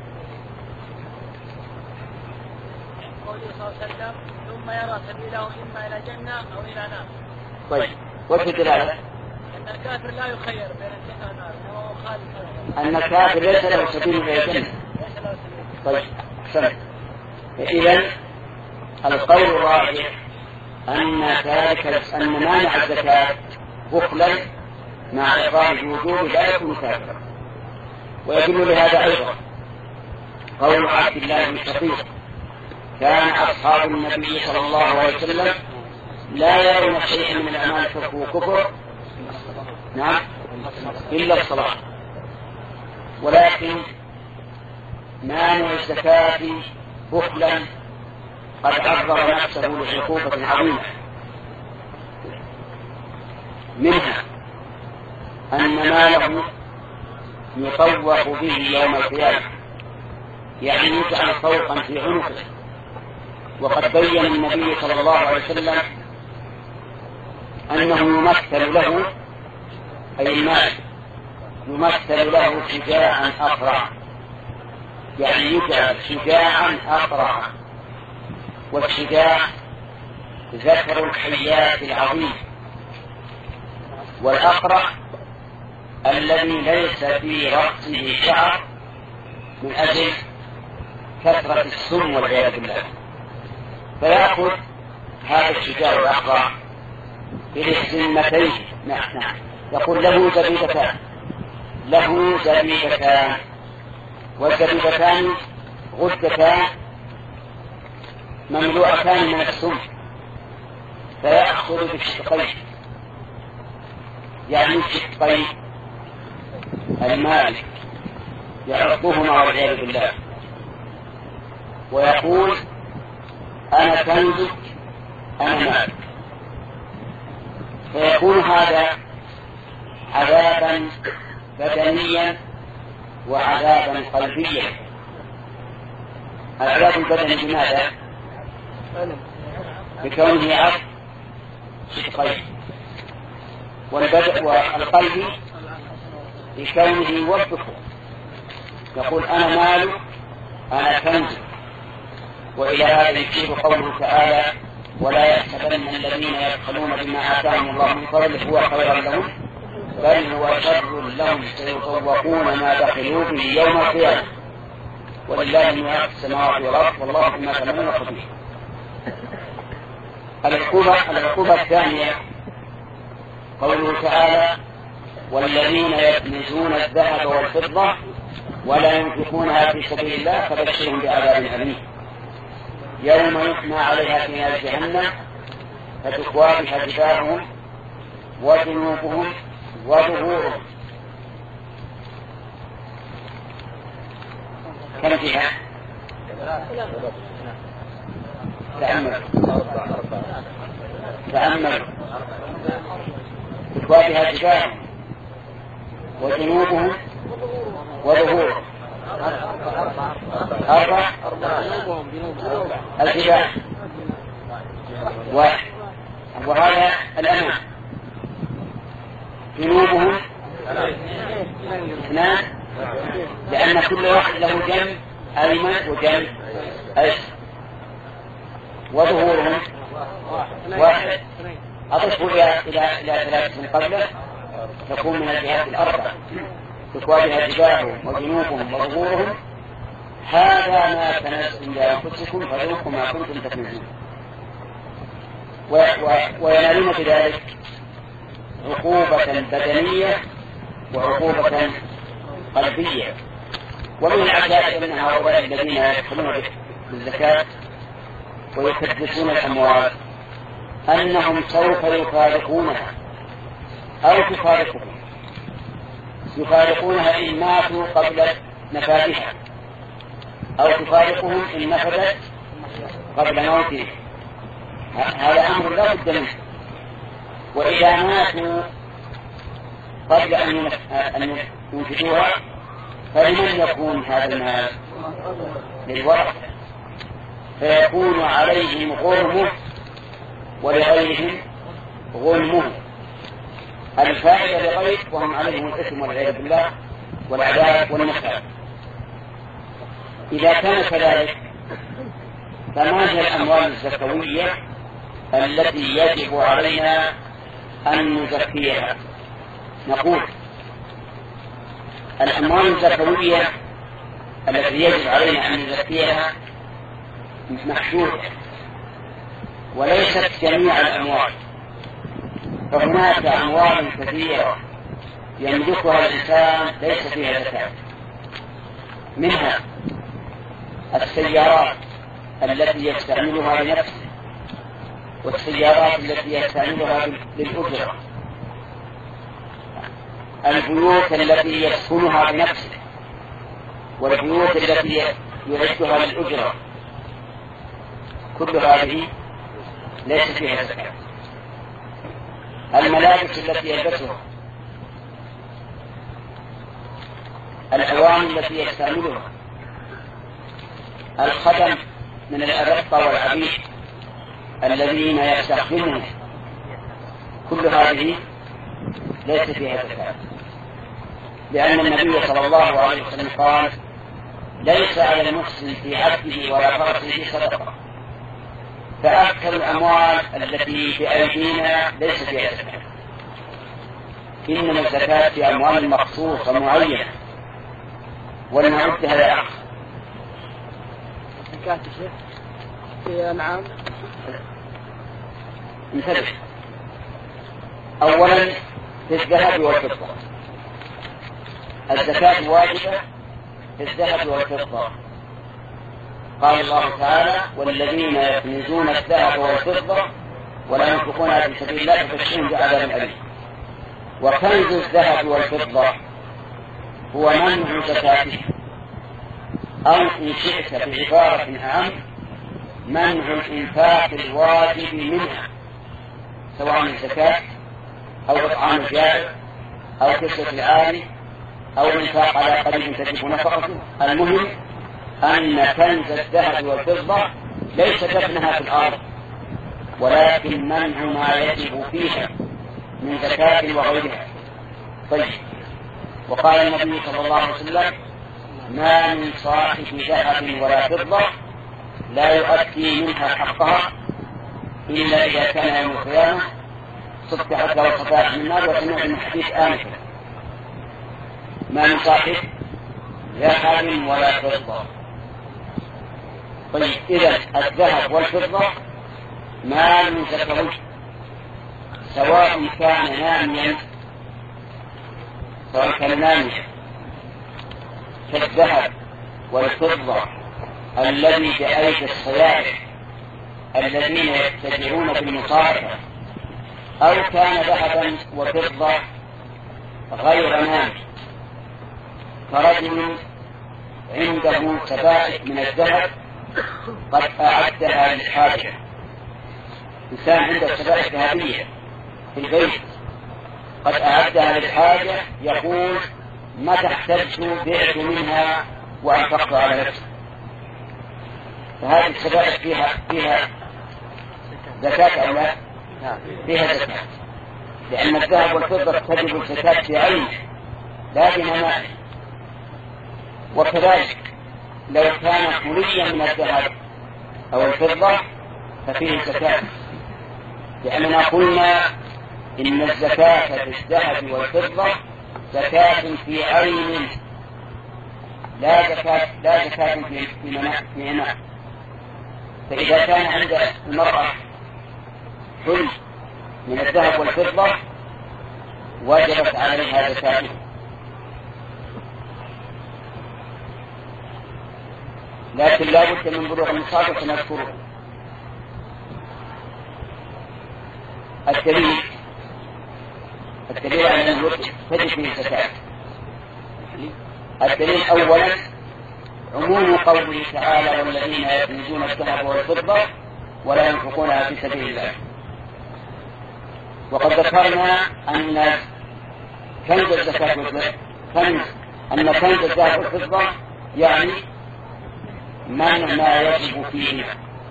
[SPEAKER 2] قوله صلى الله عليه وسلم: ثم يرى سبيله إما إلى الجنة أو إلى النار.
[SPEAKER 1] طيب، وجه الدلالة؟
[SPEAKER 2] أن الكافر لا يخير بين الجنة والنار، هو خالد.
[SPEAKER 1] أن الكافر ليس له سبيل إلى الجنة. طيب، أحسنت. إذن القول الراجح أن ذلك أن مانع الزكاة بخلا مع إقرار بوجوب لا يكون كافرا. ويدل لهذا أيضا قول عبد الله بن شقيق: كان أصحاب النبي صلى الله عليه وسلم لا يرون شيئا من الأعمال تركه كفر نعم إلا الصلاة، ولكن مانع الزكاة بخلا قد عرض نفسه لعقوبة عظيمة، منها أن ماله يطوق به يوم القيامة، يعني يجعل طوقا في عنقه. وقد بين النبي صلى الله عليه وسلم أنه يمثل له أي المال يمثل له شجاعا أقرع، يعني يجعل شجاعا أقرع، والشجاع ذكر الحيات العظيم، والأقرع الذي ليس في رأسه شعر من أجل كثرة السم والعياذ بالله. فيأخذ هذا الشجاع الأقرع بسنتيه، نعم نعم يقول له زبيبتان له زبيبتان والزبيبتان غدتان مملوءتان من السم، فيأخذ بالشقين، يعني شقين المال يعرضهما والعياذ بالله، ويقول: أنا كنزك أنا مالك. فيكون هذا عذابا بدنيا وعذابا قلبيا. العذاب البدني بماذا؟ بكونه عبد شقين، والقلب بكونه يوفقه، يقول: أنا مالك أنا كنزك. وإلى هذا يشير قوله تعالى: ولا يحسبن الذين يبخلون بما آتاهم الله من فضله هو خيرا لهم بل هو شر لهم سيطوقون ما بخلوا به يوم القيامة ولله ميراث السماوات والأرض والله بما تعملون خبير. العقوبة العقوبة الثانية قوله تعالى: والذين يكنزون الذهب والفضة ولا ينفقونها في سبيل الله فبشرهم بعذاب أليم يوم يحمى عليها في نار جهنم فتكوى بها جباههم وجنوبهم وظهورهم. كم فيها؟ تأمل تأمل تكوى بها جباههم وجنوبهم وظهورهم. أربع الجباه واحد وهذا الأمان. جنوبهم اثنان، لأن كل واحد له جنب أيمن وجنب أيسر، وظهورهم واحد. أضفوا إلى إلى إلى ثلاثة قبله تكون من الجهات الأربع، تواجه جباههم وجنوبهم وظهورهم. هذا ما كنزتم لأنفسكم فذوقوا ما كنتم تكنزون. وينالون بذلك عقوبة بدنية وعقوبة قلبية. ومن العجائب أن هؤلاء الذين يدخلون بالزكاة ويكدسون الأموال أنهم سوف يفارقونها أو تفارقهم، يفارقونها إن ماتوا قبل نفاذها، أو تفارقهم إن نفذت قبل موتهم. هذا أمر لا بد منه. وإذا ماتوا قبل أن ينفذوها فلمن يكون هذا المال؟ للورثة، فيكون عليهم غرمه ولغيرهم غنمه. الفائدة لغير وهم عليهم الإثم والعياذ بالله والعذاب والنكال. إذا كان كذلك فما هي الأموال الزكوية التي يجب علينا أن نزكيها؟ نقول الأموال الزكوية التي يجب علينا أن نزكيها محدودة، وليست جميع الأموال. فهناك أموال كثيرة يملكها الإنسان ليس فيها زكاة، منها السيارات التي يستعملها لنفسه، والسيارات التي يستعملها للأجرة، البيوت التي يسكنها بنفسه، والبيوت التي يعدها للأجرة، كل هذه ليس فيها زكاة. الملابس التي يلبسها، الأواني التي يستعملها، الخدم من الأرقة والعبيد الذين يستخدمون، كل هذه ليس فيها زكاة، لأن النبي صلى الله عليه وسلم قال: ليس على المحسن في عبده ولا فرسه صدقة. فأكثر الأموال التي بأيدينا ليس فيها زكاة، إنما الزكاة في أموال مخصوصة معينة ولنعدها يا أخ.
[SPEAKER 3] زكاة في أنعام
[SPEAKER 1] انتبه. أولا في الذهب والفضة، الزكاة واجبة في الذهب والفضة. قال الله تعالى: والذين يكنزون الذهب والفضة ولا ينفقونها في سبيل الله فبشرهم بعذاب أليم. وكنز الذهب والفضة هو منع زكاته، أو إن شئت بعبارة أعم منع الإنفاق الواجب منها، سواء الزكاة أو إطعام الجائع أو كسوة العاري أو الإنفاق على قريب تجب نفقته. المهم أن كنز الذهب والفضة ليس دفنها في الأرض، ولكن منع ما يجب فيها من زكاة وغيرها. طيب، وقال النبي صلى الله عليه وسلم: ما من صاحب ذهب ولا فضة لا يؤدي منها حقها إلا إذا كان يوم القيامة صفحت له صفائح من النار. وسمعت من حديث آنفة: ما من صاحب ذهب ولا فضة. طيب، إذا الذهب والفضة مال زكوي، سواء كان ناميا سواء كان ناميا كالذهب والفضة الذي بأيدي الصيادة الذين يتجرون بالمصارفة، أو كان ذهبا وفضة غير نامي، فرجل عنده سبائك من الذهب قد أعدها للحاجة. إنسان عنده سبائك ذهبية في البيت قد أعدها للحاجة، يقول: متى احتجت بعت منها وأنفقت على نفسي. فهذه السبائك فيها فيها زكاة أو لا؟ فيها زكاة، لأن الذهب والفضة تجب الزكاة في عينه لا بنمائه. وكذلك لو كان خليا من الذهب أو الفضة ففيه زكاة، لأننا قلنا إن الزكاة في الذهب والفضة زكاة في عين لا زكاة لا زكاة في في إناء. فإذا كان عند المرأة كل من الذهب والفضة وجبت عليها زكاته. لكن لا بد من بلوغ النصاب سنذكره. الدليل الدليل على أن تجب فيه الزكاة. الدليل أولا عموم قوله تعالى والذين يكنزون الذهب والفضة ولا ينفقونها في سبيل الله. وقد ذكرنا أن كنز الزكاة كنز أن كنز الذهب والفضة يعني من ما يجب فيهما،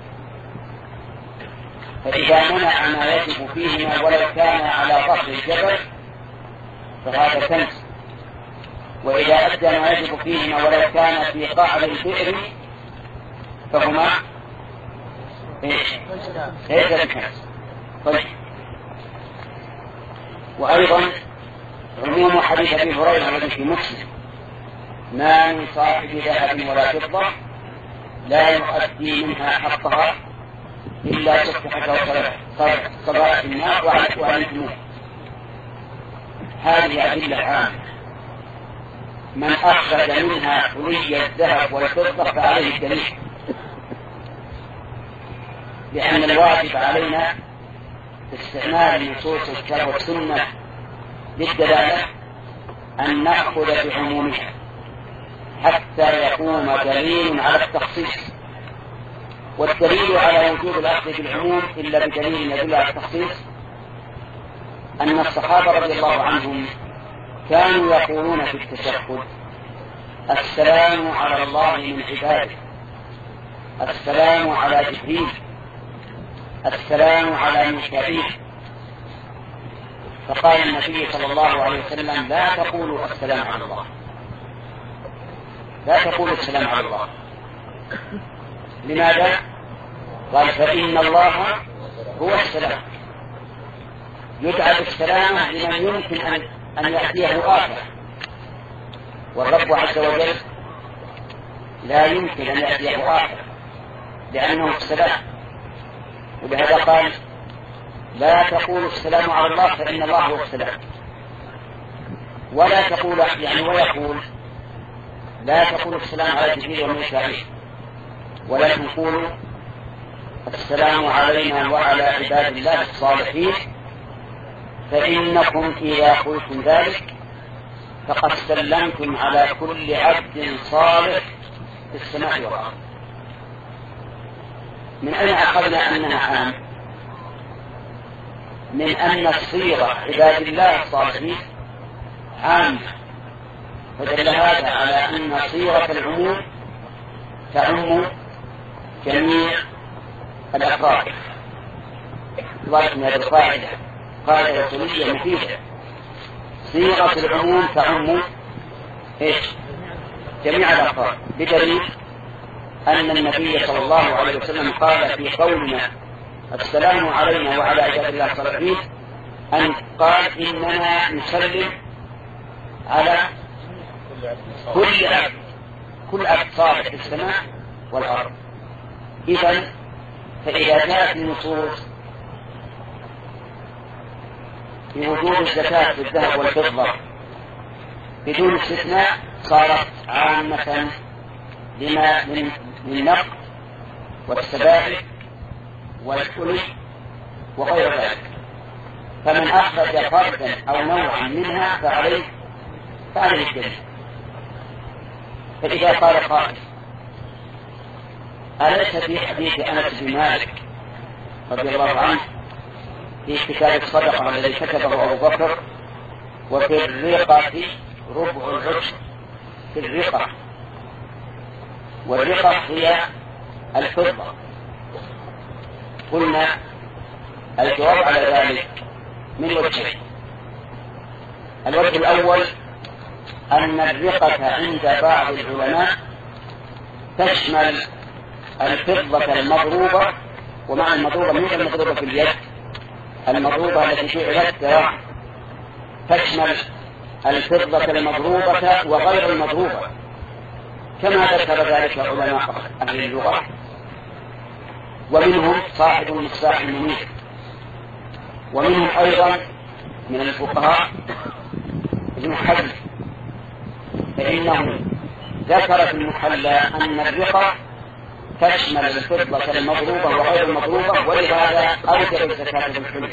[SPEAKER 1] فإذا منع ما يجب فيهما ولو كان على ظهر الجبل فهذا كنز، وإذا أدى ما يجب فيهما ولو كان في قعر البئر فهما إيش؟ ليس الكنز. طيب. وأيضا عموم حديث أبي هريرة الذي في مسلم ما من صاحب ذهب ولا فضة لا يؤدي منها حقها إلا تفتح له صباح النار وعليكم. هذه أدلة عامة، من أخرج منها حلي الذهب والفضة فعليه الدليل، لأن الواجب علينا استعمال نصوص الكتاب والسنة للدلالة أن نأخذ بعمومها حتى يقوم دليل على التخصيص. والدليل على وجوب الأخذ بالعموم إلا بدليل يدل على التخصيص أن الصحابة رضي الله عنهم كانوا يقولون في التشهد السلام على الله من عباده، السلام على جبريل، السلام على ميكائيل. فقال النبي صلى الله عليه وسلم لا تقولوا السلام على الله، لا تقولوا السلام على الله. لماذا؟ قال فإن الله هو السلام، يدعى بالسلامة لمن يمكن أن أن يأتيه آفة، والرب عز وجل لا يمكن أن يأتيه آفة لأنه السلام. ولهذا قال لا تقولوا السلام على الله فإن الله هو السلام. ولا تقول يعني ويقول لا تقولوا السلام على جبريل وميكائيل، ولكن قولوا السلام علينا وعلى عباد الله الصالحين، فإنكم إذا قلتم ذلك فقد سلمتم على كل عبد صالح في السماء والأرض. من أين أخذنا أنها عام؟ من أن الصيغة عباد الله الصالحين عامة، فدل هذا على أن صيغة العموم تعم جميع الأفراد. ذلك من هذه القاعدة قاعدة أصولية مفيدة، صيغة العموم تعم إيش؟ جميع الأفراد، بدليل أن النبي صلى الله عليه وسلم قال في قولنا السلام علينا وعلى عباد الله الصالحين أن قال إننا نسلم على كل عبد كل عبد صالح في السماء والأرض. إذن فإذا جاءت النصوص بوجوب الزكاة في الذهب والفضة بدون استثناء صارت عامة لما من النقد والسبائك والحلي وغير ذلك. فمن أخرج فردا أو نوعا منها فعليه فعليه الدليل. فإذا قال قائل أليس في حديث أنس بن مالك رضي الله عنه في كتاب الصدقة الذي كتبه أبو بكر وفي الرقة ربع العشر في الرقة، والرقة هي الفضة، قلنا الجواب على ذلك من وجهين. الوجه الأول أن الرقة عند بعض العلماء تشمل الفضة المضروبة، ومع المضروبة من المضروبة في اليد، المضروبة التي جعلت دراهم، تشمل الفضة المضروبة وغير المضروبة، كما ذكر ذلك علماء أهل اللغة، ومنهم صاحب المصباح المنير، ومنهم أيضا من الفقهاء ابن حزم، فإنه ذكر في المحلى أن الرقة تشمل الفضة المضروبة وغير المضروبة، ولهذا أوجب الزكاة بالحلي.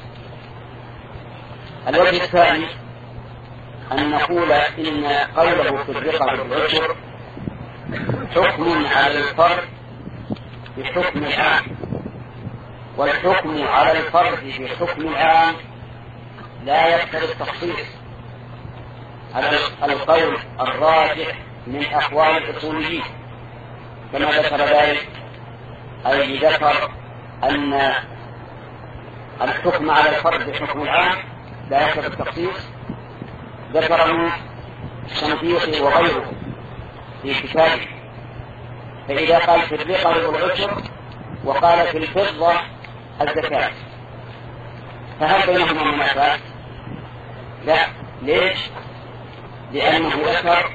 [SPEAKER 1] الوجه الثاني أن نقول إن قوله في الرقة بالعشر حكم على الفرد بحكم العام، والحكم على الفرد بحكم العام لا يقتضي التخصيص على القول الراجح من أقوال الأصوليين، كما ذكر ذلك، أي ذكر أن الحكم على الفرد بحكم العام لا يقتضي التخصيص، ذكره الشنقيطي وغيره في كتابه. فإذا قال في الرقة والعشر وقال في الفضة الزكاة، فهل بينهما منافاة؟ لا. ليش؟ لأنه ذكر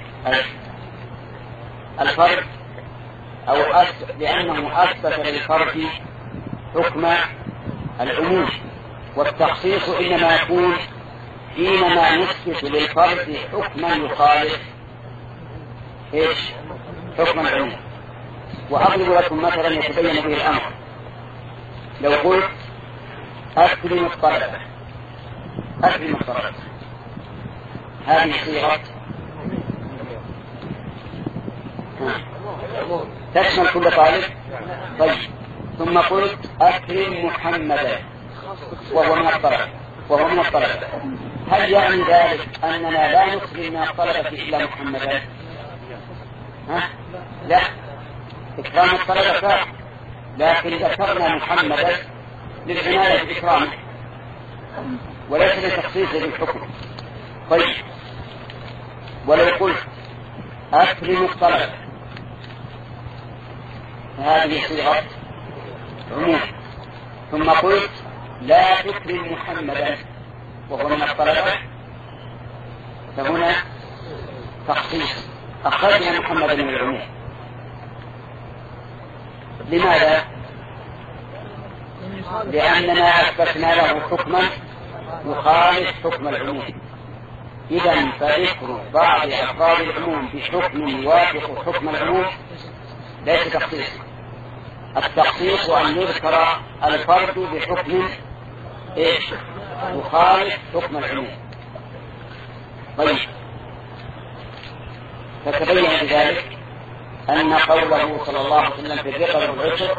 [SPEAKER 1] الفرد أو أثبت، لأنه أثبت للفرد حكم العموم، والتخصيص إنما يكون حينما نثبت للفرد حكما يخالف إيش؟ حكم العموم. وأضرب لكم مثلا يتبين به الأمر. لو قلت أكرم الطلبة، أكرم الطلبة، هذه صيغة تشمل كل طالب. طيب، ثم قلت أكرم محمدا وهو من الطلبة، وهو من الطلبة، هل يعني ذلك أننا لا نكرم من الطلبة إلا محمدا؟ ها؟ لا، إكرام الطلبة فاعل، لكن ذكرنا محمدا للعناية بإكرامه وليس لتخصيصه بالحكم. طيب، ولو قلت أكرم الطلبة، هذه صيغة عموم، ثم قلت لا تكرم محمدا وهو من الطلبة، فهنا تخصيص، أخرجنا محمدا من العموم. لماذا؟ لأننا أثبتنا له حكما يخالف حكم العموم. إذن فذكر بعض أفراد العموم بحكم يوافق حكم العموم ليس تخصيص. التخصيص أن يذكر الفرد بحكم إيش؟ يخالف حكم العموم. طيب، فتبين بذلك أن قوله صلى الله عليه وسلم في الرقة والعشر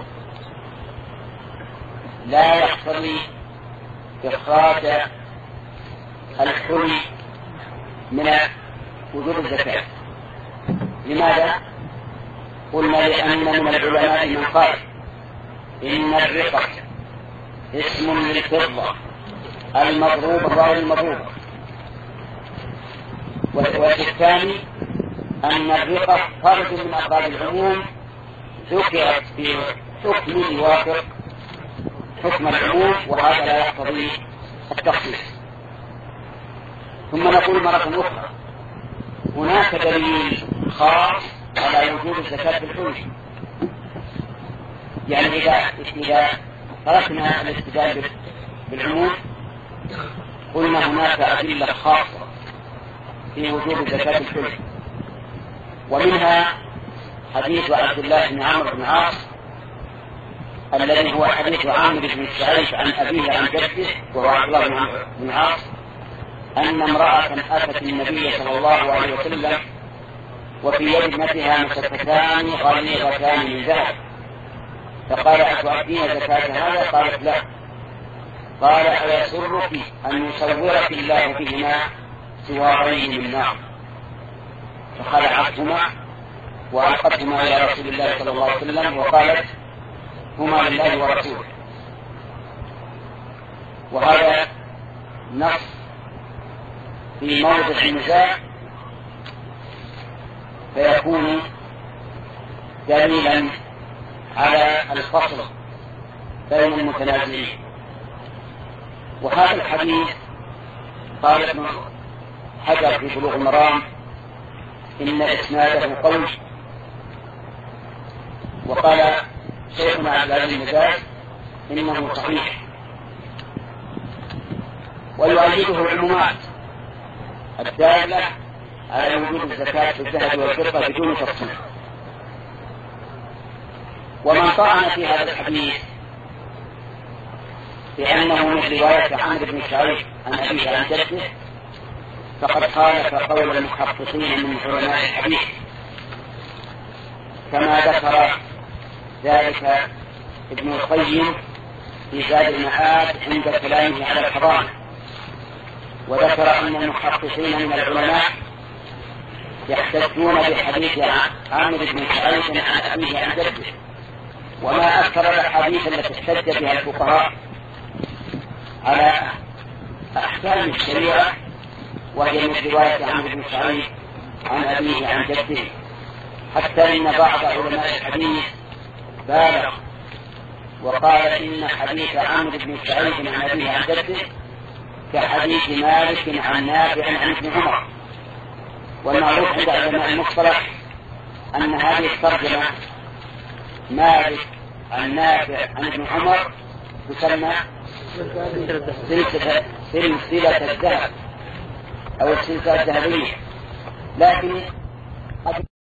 [SPEAKER 1] لا يقتضي إخراج الحلي من وجوب الزكاة. لماذا؟ قلنا لأن من العلماء من قال إن الرقة اسم للفضة المضروبة غير المضروبة، والثاني أن الرقة فرد من أفراد العموم ذكرت في حكم يوافق حكم العموم، وهذا لا يقتضي التخصيص. ثم نقول مرة أخرى هناك دليل خاص على وجوب الزكاة في الحلي. يعني إذا إذا تركنا الاستدلال بالعموم قلنا هناك أدلة خاصة في وجوب الزكاة في الحلي، ومنها حديث عبد الله بن عمرو بن العاص الذي هو حديث عامر بن سعيد عن أبيه عن جده وهو عبد الله بن عمرو بن العاص أن امرأة أتت النبي صلى الله عليه وسلم وفي يد ابنتها مسكتان غليظتان من ذهب، فقال أتؤدين زكاة هذا؟ قالت لا. قال أيسرك أن يصورك الله بهما سوارين من نار؟ فخلعتهما وألقتهما إلى رسول الله صلى الله عليه وسلم وقالت هما لله ورسوله. وهذا نص في موضع النزاع فيكون دليلا على الفصل بين المتنازعين. وهذا الحديث قال ابن حجر في بلوغ المرام إن إسناده قوي، وقال شيخنا عبد العزيز بن باز إنه صحيح، ويؤيده العمومات الدالة على وجود الزكاة في الذهب والفضة بدون تفصيل. ومن طعن في هذا الحديث بأنه من رواية عمرو بن شعيب عن أبيه عن جده فقد خالف قول المحققين من علماء الحديث، كما ذكر ذلك ابن القيم في زاد المعاد عند كلامه على الحضانة، وذكر أن المحققين من العلماء يحتجون بحديث عامر بن شعيب عن أبيه عن جده، وما أكثر الأحاديث التي احتج بها الفقهاء على أحكام الشريعة وهي من رواية عامر بن شعيب عن أبيه عن جده، حتى إن بعض علماء الحديث بالغ وقال إن حديث عامر بن شعيب عن أبيه عن جده كحديث مالك عن نافع عن ابن عمر. والمعروف عند علماء المصطلح أن هذه الترجمة مالك عن نافع عن ابن عمر تسمى سلسلة سلسلة الذهب أو السلسلة الذهبية، لكن